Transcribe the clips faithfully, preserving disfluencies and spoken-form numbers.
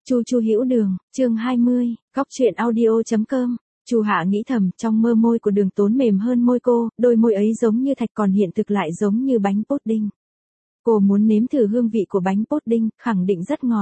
Chu Chu Hữu Đường, chương hai mươi, góc truyện audio chấm com. Chu Hạ nghĩ thầm, trong mơ môi của Đường Tốn mềm hơn môi cô, đôi môi ấy giống như thạch còn hiện thực lại giống như bánh pudding. Cô muốn nếm thử hương vị của bánh pudding, khẳng định rất ngọt.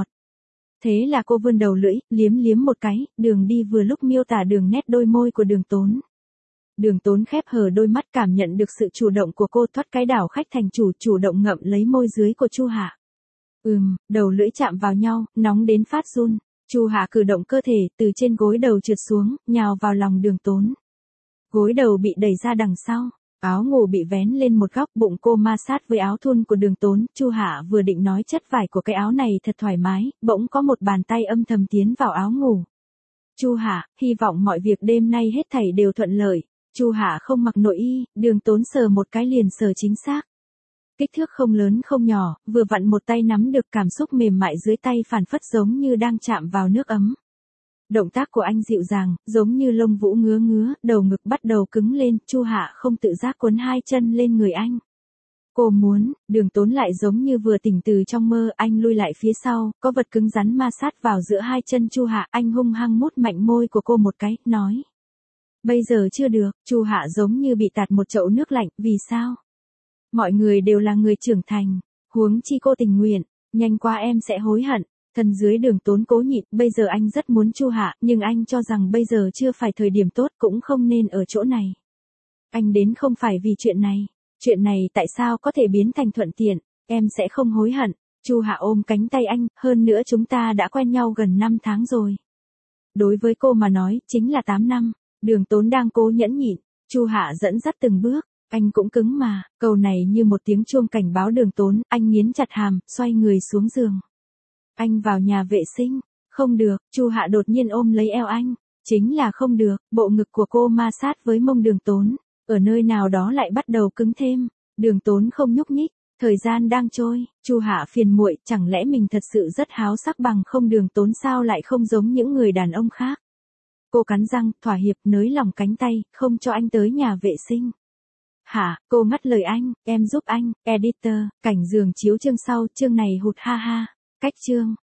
Thế là cô vươn đầu lưỡi, liếm liếm một cái, Đường Đi vừa lúc miêu tả đường nét đôi môi của Đường Tốn. Đường Tốn khép hờ đôi mắt, cảm nhận được sự chủ động của cô, thoát cái đảo khách thành chủ, chủ động ngậm lấy môi dưới của Chu Hạ. Ừm, đầu lưỡi chạm vào nhau, nóng đến phát run. Chu Hạ cử động cơ thể, từ trên gối đầu trượt xuống, nhào vào lòng Đường Tốn. Gối đầu bị đẩy ra đằng sau, áo ngủ bị vén lên một góc, bụng cô ma sát với áo thun của Đường Tốn. Chu Hạ vừa định nói chất vải của cái áo này thật thoải mái, bỗng có một bàn tay âm thầm tiến vào áo ngủ. Chu Hạ, hy vọng mọi việc đêm nay hết thảy đều thuận lợi. Chu Hạ không mặc nội y, Đường Tốn sờ một cái liền sờ chính xác. Kích thước không lớn không nhỏ, vừa vặn một tay nắm được, cảm xúc mềm mại dưới tay phản phất giống như đang chạm vào nước ấm. Động tác của anh dịu dàng, giống như lông vũ ngứa ngứa, đầu ngực bắt đầu cứng lên, Chu Hạ không tự giác cuốn hai chân lên người anh. Cô muốn, Đường Tốn lại giống như vừa tỉnh từ trong mơ, anh lui lại phía sau, có vật cứng rắn ma sát vào giữa hai chân Chu Hạ, anh hung hăng mút mạnh môi của cô một cái, nói. Bây giờ chưa được, Chu Hạ giống như bị tạt một chậu nước lạnh, vì sao? Mọi người đều là người trưởng thành, huống chi cô tình nguyện, nhanh qua em sẽ hối hận. Thân dưới Đường Tốn cố nhịn, bây giờ anh rất muốn Chu Hạ, nhưng anh cho rằng bây giờ chưa phải thời điểm tốt, cũng không nên ở chỗ này. Anh đến không phải vì chuyện này, chuyện này tại sao có thể biến thành thuận tiện, em sẽ không hối hận. Chu Hạ ôm cánh tay anh, hơn nữa chúng ta đã quen nhau gần năm tháng rồi. Đối với cô mà nói, chính là tám năm, Đường Tốn đang cố nhẫn nhịn, Chu Hạ dẫn dắt từng bước. Anh cũng cứng mà, câu này như một tiếng chuông cảnh báo Đường Tốn, anh nghiến chặt hàm, xoay người xuống giường. Anh vào nhà vệ sinh, không được, Chu Hạ đột nhiên ôm lấy eo anh, chính là không được, bộ ngực của cô ma sát với mông Đường Tốn, ở nơi nào đó lại bắt đầu cứng thêm, Đường Tốn không nhúc nhích, thời gian đang trôi, Chu Hạ phiền muội, chẳng lẽ mình thật sự rất háo sắc bằng không, Đường Tốn sao lại không giống những người đàn ông khác. Cô cắn răng, thỏa hiệp, nới lỏng cánh tay, không cho anh tới nhà vệ sinh. Hả, cô ngắt lời anh, em giúp anh, editor, cảnh giường chiếu chương sau, chương này hụt ha ha, cách chương.